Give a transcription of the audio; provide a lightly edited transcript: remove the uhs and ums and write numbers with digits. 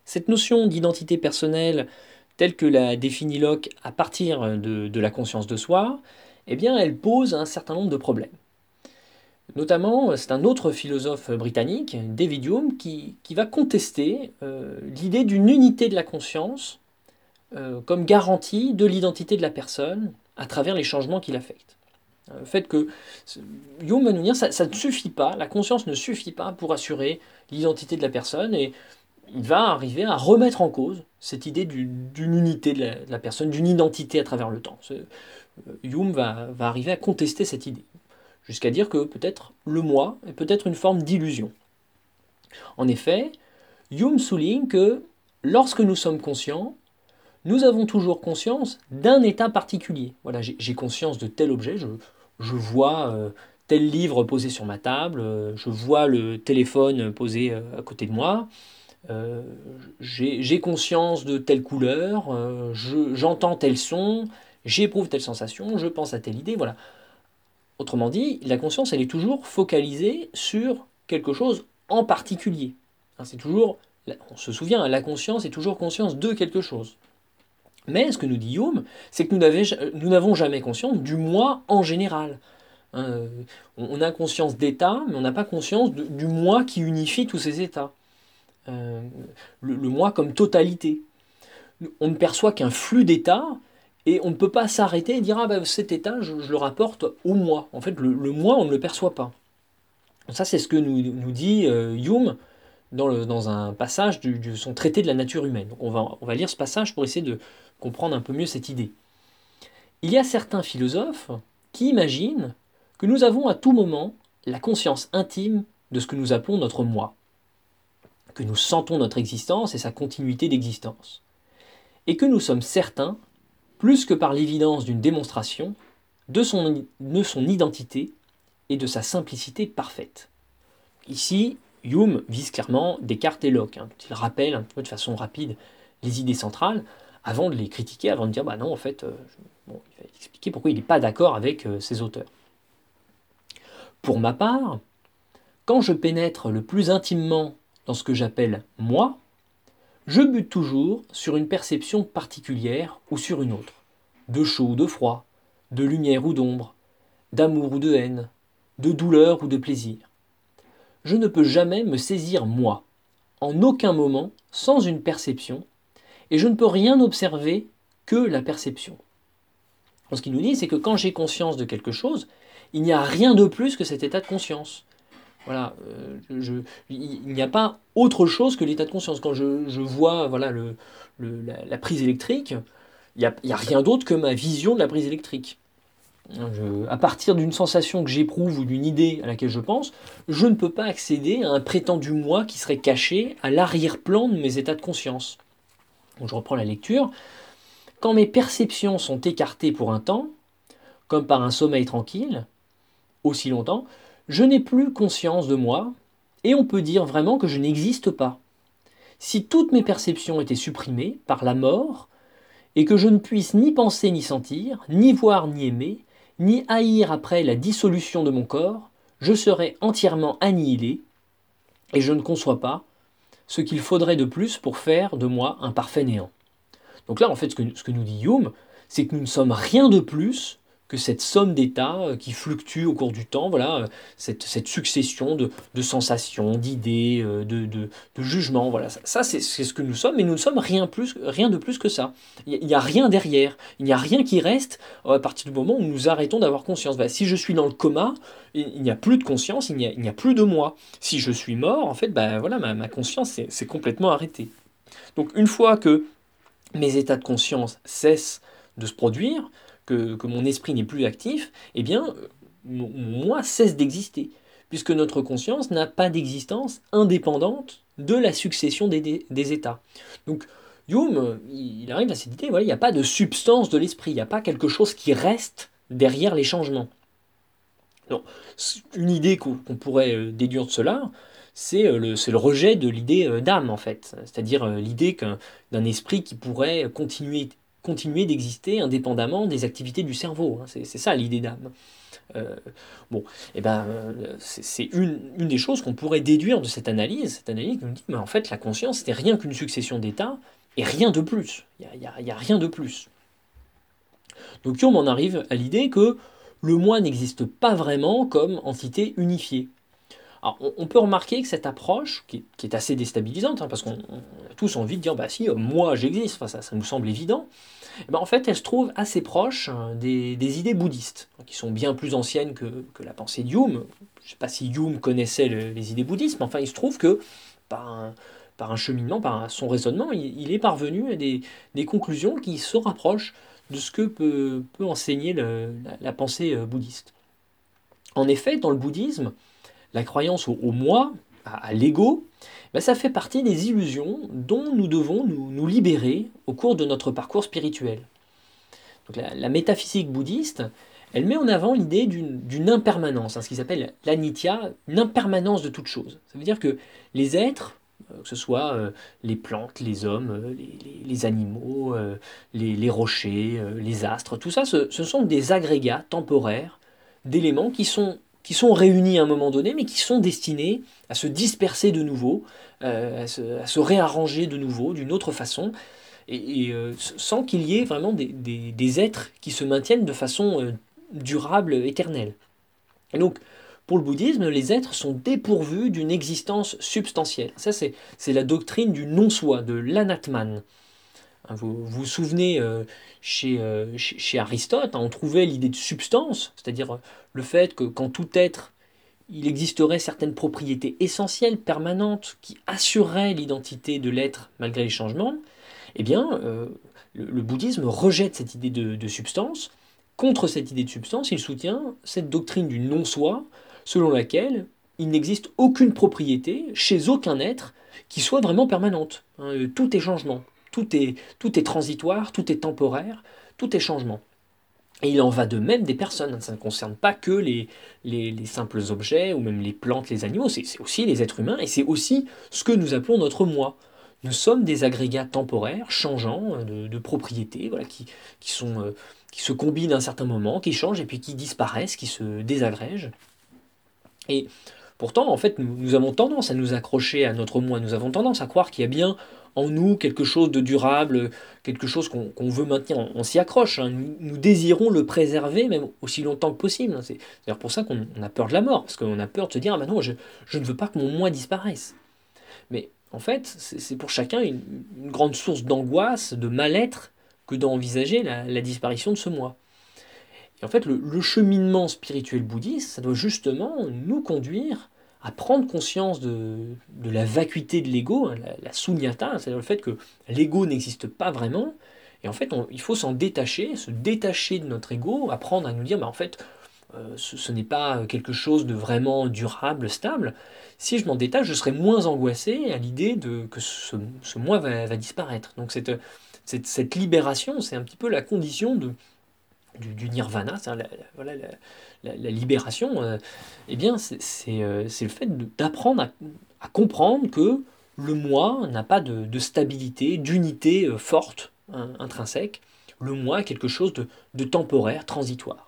Cette notion d'identité personnelle, telle que la définit Locke à partir de la conscience de soi, eh bien, elle pose un certain nombre de problèmes. Notamment, c'est un autre philosophe britannique, David Hume, qui va contester l'idée d'une unité de la conscience comme garantie de l'identité de la personne à travers les changements qui l'affectent. Le fait que Hume va nous dire ça ne suffit pas, la conscience ne suffit pas pour assurer l'identité de la personne, et il va arriver à remettre en cause cette idée d'une unité de la personne, d'une identité à travers le temps. Hume va arriver à contester cette idée, jusqu'à dire que peut-être le moi est peut-être une forme d'illusion. En effet, Hume souligne que lorsque nous sommes conscients, nous avons toujours conscience d'un état particulier. Voilà, j'ai conscience de tel objet, je vois tel livre posé sur ma table, je vois le téléphone posé à côté de moi, euh, j'ai conscience de telle couleur, j'entends tel son, j'éprouve telle sensation, je pense à telle idée, voilà. Autrement dit, la conscience, elle est toujours focalisée sur quelque chose en particulier. Hein, c'est toujours, on se souvient, la conscience est toujours conscience de quelque chose. Mais ce que nous dit Hume, c'est que nous n'avons jamais conscience du moi en général. Hein, on a conscience d'état, mais on n'a pas conscience du moi qui unifie tous ces états. Euh, le moi comme totalité. On ne perçoit qu'un flux d'états et on ne peut pas s'arrêter et dire ah ben cet état je le rapporte au moi. En fait le moi on ne le perçoit pas. Ça c'est ce que nous dit Hume dans un passage de son traité de la nature humaine. Donc on va lire ce passage pour essayer de comprendre un peu mieux cette idée. Il y a certains philosophes qui imaginent que nous avons à tout moment la conscience intime de ce que nous appelons notre moi, que nous sentons notre existence et sa continuité d'existence, et que nous sommes certains, plus que par l'évidence d'une démonstration, de son identité et de sa simplicité parfaite. Ici, Hume vise clairement Descartes et Locke, hein. Il rappelle un peu de façon rapide les idées centrales avant de les critiquer, avant de dire bah non, en fait, bon, il va expliquer pourquoi il n'est pas d'accord avec ces auteurs. Pour ma part, quand je pénètre le plus intimement dans ce que j'appelle moi, je bute toujours sur une perception particulière ou sur une autre, de chaud ou de froid, de lumière ou d'ombre, d'amour ou de haine, de douleur ou de plaisir. Je ne peux jamais me saisir moi, en aucun moment, sans une perception, et je ne peux rien observer que la perception. Ce qu'il nous dit, c'est que quand j'ai conscience de quelque chose, il n'y a rien de plus que cet état de conscience. Voilà, il n'y a pas autre chose que l'état de conscience. Quand je vois voilà, la prise électrique, il y a rien d'autre que ma vision de la prise électrique. À partir d'une sensation que j'éprouve ou d'une idée à laquelle je pense, je ne peux pas accéder à un prétendu moi qui serait caché à l'arrière-plan de mes états de conscience. Donc je reprends la lecture. Quand mes perceptions sont écartées pour un temps, comme par un sommeil tranquille, aussi longtemps, je n'ai plus conscience de moi, et on peut dire vraiment que je n'existe pas. Si toutes mes perceptions étaient supprimées par la mort, et que je ne puisse ni penser ni sentir, ni voir ni aimer, ni haïr après la dissolution de mon corps, je serais entièrement annihilé, et je ne conçois pas ce qu'il faudrait de plus pour faire de moi un parfait néant. Donc là, en fait, ce que nous dit Hume, c'est que nous ne sommes rien de plus que cette somme d'états qui fluctue au cours du temps, voilà, cette succession de sensations, d'idées, de jugements, voilà. Ça c'est ce que nous sommes, mais nous ne sommes rien de plus que ça. Il n'y a rien derrière, il n'y a rien qui reste à partir du moment où nous arrêtons d'avoir conscience. Voilà, si je suis dans le coma, il n'y a plus de conscience, il n'y a plus de moi. Si je suis mort, en fait, bah, voilà, ma conscience c'est complètement arrêtée. Donc une fois que mes états de conscience cessent de se produire, que mon esprit n'est plus actif, eh bien, mon moi cesse d'exister, puisque notre conscience n'a pas d'existence indépendante de la succession des états. Donc, Hume, il arrive à cette idée, voilà, il n'y a pas de substance de l'esprit, il n'y a pas quelque chose qui reste derrière les changements. Non, une idée qu'on pourrait déduire de cela, c'est le rejet de l'idée d'âme, en fait. C'est-à-dire l'idée d'un esprit qui pourrait continuer d'exister indépendamment des activités du cerveau. Hein. C'est ça l'idée d'âme. Euh, bon, c'est une des choses qu'on pourrait déduire de cette analyse. Cette analyse nous dit, mais en fait, la conscience, c'était rien qu'une succession d'états et rien de plus. Il y a rien de plus. Donc Hume en arrive à l'idée que le moi n'existe pas vraiment comme entité unifiée. Alors, on peut remarquer que cette approche, qui est assez déstabilisante, parce qu'on a tous envie de dire, bah si, moi j'existe, enfin, ça nous semble évident, eh ben, en fait, elle se trouve assez proche des idées bouddhistes, qui sont bien plus anciennes que la pensée de Hume. Je ne sais pas si Hume connaissait les idées bouddhistes, mais enfin, il se trouve que par un, par un cheminement, par son raisonnement, il est parvenu à des conclusions qui se rapprochent de ce que peut enseigner la pensée bouddhiste. En effet, dans le bouddhisme, la croyance au moi, à l'ego, ben, ça fait partie des illusions dont nous devons nous libérer au cours de notre parcours spirituel. Donc la métaphysique bouddhiste, elle met en avant l'idée d'une impermanence, ce qu'ils appellent l'anitya, une impermanence de toute chose. Ça veut dire que les êtres, que ce soit les plantes, les hommes, les animaux, les rochers, les astres, tout ça, ce sont des agrégats temporaires d'éléments qui sont réunis à un moment donné, mais qui sont destinés à se disperser de nouveau, à se réarranger de nouveau d'une autre façon, sans qu'il y ait vraiment des êtres qui se maintiennent de façon durable, éternelle. Et donc, pour le bouddhisme, les êtres sont dépourvus d'une existence substantielle. Ça, c'est la doctrine du non-soi, de l'anatman. Vous souvenez, chez Aristote, on trouvait l'idée de substance, c'est-à-dire le fait que quand tout être, il existerait certaines propriétés essentielles, permanentes, qui assureraient l'identité de l'être malgré les changements. Eh bien, le bouddhisme rejette cette idée de substance. Contre cette idée de substance, il soutient cette doctrine du non-soi, selon laquelle il n'existe aucune propriété chez aucun être qui soit vraiment permanente. Tout est changement, tout est transitoire, tout est temporaire, tout est changement. Et il en va de même des personnes. Ça ne concerne pas que les simples objets ou même les plantes, les animaux, c'est aussi les êtres humains et c'est aussi ce que nous appelons notre moi. Nous sommes des agrégats temporaires, changeants, de propriétés, voilà, qui se combinent à un certain moment, qui changent et puis qui disparaissent, qui se désagrègent. Et pourtant, en fait, nous avons tendance à nous accrocher à notre moi, nous avons tendance à croire qu'il y a bien en nous quelque chose de durable, quelque chose qu'on veut maintenir. On s'y accroche, hein. Nous désirons le préserver même aussi longtemps que possible, hein. C'est d'ailleurs pour ça qu'on a peur de la mort, parce qu'on a peur de se dire, ah ben non, je ne veux pas que mon moi disparaisse. Mais en fait, c'est pour chacun une grande source d'angoisse, de mal-être, que d'envisager la disparition de ce moi. Et en fait, le cheminement spirituel bouddhiste, ça doit justement nous conduire à prendre conscience de la vacuité de l'ego, hein, la sunyata, c'est-à-dire le fait que l'ego n'existe pas vraiment. Et en fait, il faut s'en détacher, se détacher de notre ego, apprendre à nous dire, bah, en fait, ce n'est pas quelque chose de vraiment durable, stable. Si je m'en détache, je serai moins angoissé à l'idée que ce moi va disparaître. Donc cette libération, c'est un petit peu la condition du nirvana, c'est-à-dire voilà, la libération. Eh bien, c'est le fait d'apprendre à comprendre que le moi n'a pas de stabilité, d'unité forte, hein, intrinsèque. Le moi est quelque chose de temporaire, transitoire.